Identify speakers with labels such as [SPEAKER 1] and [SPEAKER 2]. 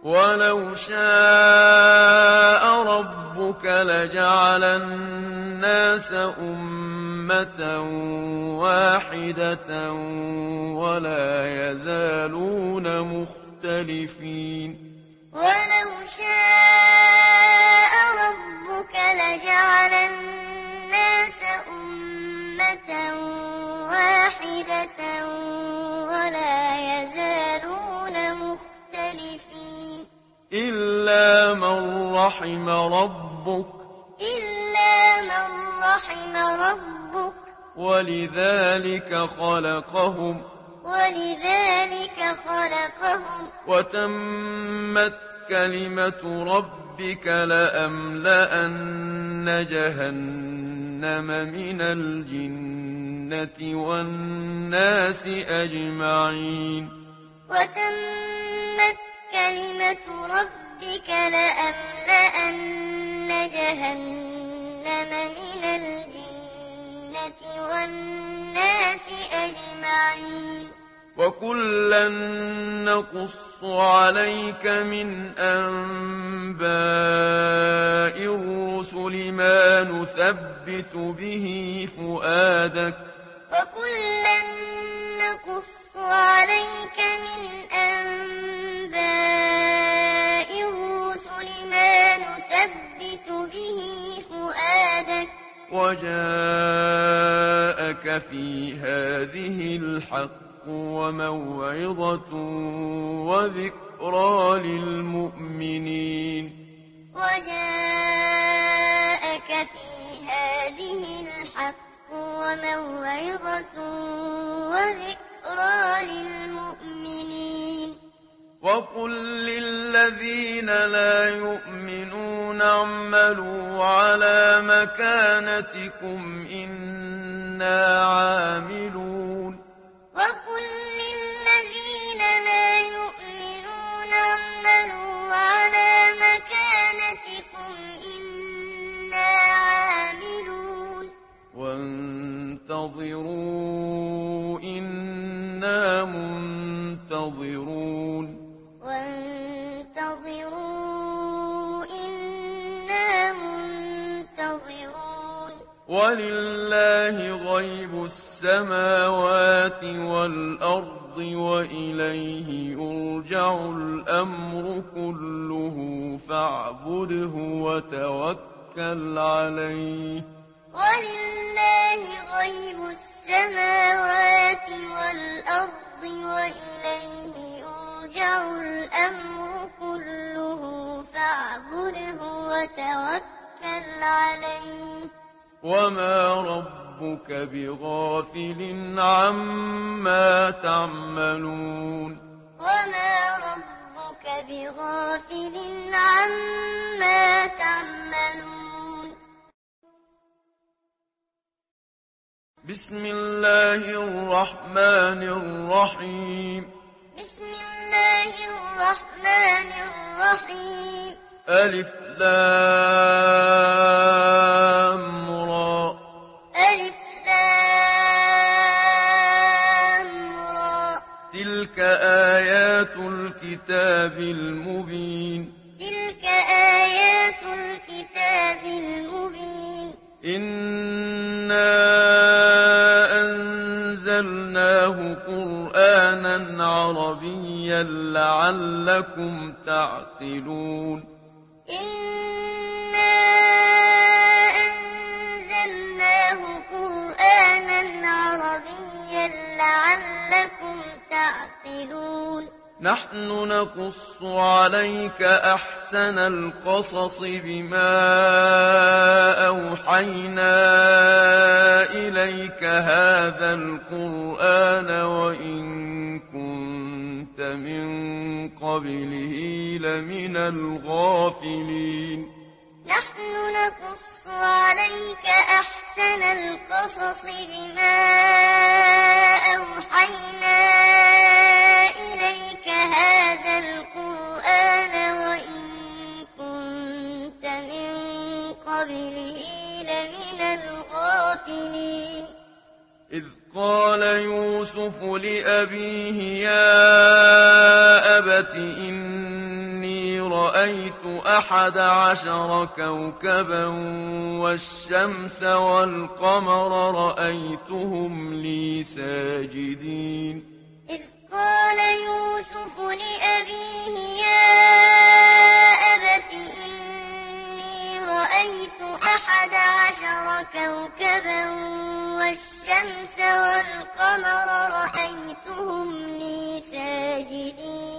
[SPEAKER 1] ولو شاء ربك لجعل الناس أمة واحدة ولا يزالون مختلفين
[SPEAKER 2] ولو شاء ربك لجعل الناس أمة واحدة ولا يزالون مختلفين
[SPEAKER 1] إلا من رحم ربك ولذلك خلقهم وتمت كلمة ربك لأملأن جهنم من الجنة والناس أجمعين
[SPEAKER 2] وتمت كلمة ربك لأملأن جهنم من الجنة والناس أجمعين
[SPEAKER 1] وكلا نقص عليك من أنباء الرسل ما نثبت به فؤادك
[SPEAKER 2] وكلا نقص عليك من أنباء الرسل ما نثبت به فؤادك
[SPEAKER 1] وجاءك في هذه الحق وموعظة وذكرى للمؤمنين
[SPEAKER 2] وجاءك في هذه الحق وموعظة وذكرى للمؤمنين
[SPEAKER 1] وقل للذين لا يؤمنون اعملوا على مكانتكم إنا عاملون
[SPEAKER 2] وقل للذين لا يؤمنون اعملوا على مكانتكم إنا عاملون
[SPEAKER 1] وانتظروا إنا منتظرون ولله غيب السماوات والأرض وإليه يرجع الأمر كله فاعبده وتوكل عليه
[SPEAKER 2] ولله غيب السماوات والأرض وإليه يرجع الأمر كله فاعبده وتوكل عليه
[SPEAKER 1] وما ربك بغافل عما تعملون
[SPEAKER 2] وما ربك بغافل عما تعملون
[SPEAKER 1] بسم الله الرحمن الرحيم
[SPEAKER 2] بسم الله الرحمن الرحيم
[SPEAKER 1] ألف لام را
[SPEAKER 2] ألف لام را
[SPEAKER 1] تلك آيات الكتاب المبين
[SPEAKER 2] تلك آيات الكتاب المبين
[SPEAKER 1] إنا أنزلناه قرآنا عربيا لعلكم تعقلون
[SPEAKER 2] إنا أنزلناه قرآنا عربيا لعلكم تعقلون
[SPEAKER 1] نحن نقص عليك أحسن القصص بما أوحينا إليك هذا القرآن وإن كنت من قبله لمن الغافلين
[SPEAKER 2] نحن نقص عليك أحسن القصص بما أوحينا إليك هذا القرآن وإن كنت من قبله لمن الغافلين
[SPEAKER 1] إذ قال يوسف لأبيه يا أبت إني رأيت 11 كوكبا والشمس والقمر رأيتهم لي ساجدين
[SPEAKER 2] إذ قال يوسف لأبيه يا أبت إني رأيت 11 كوكبا والشمس والقمر رأيتهم لي ساجدين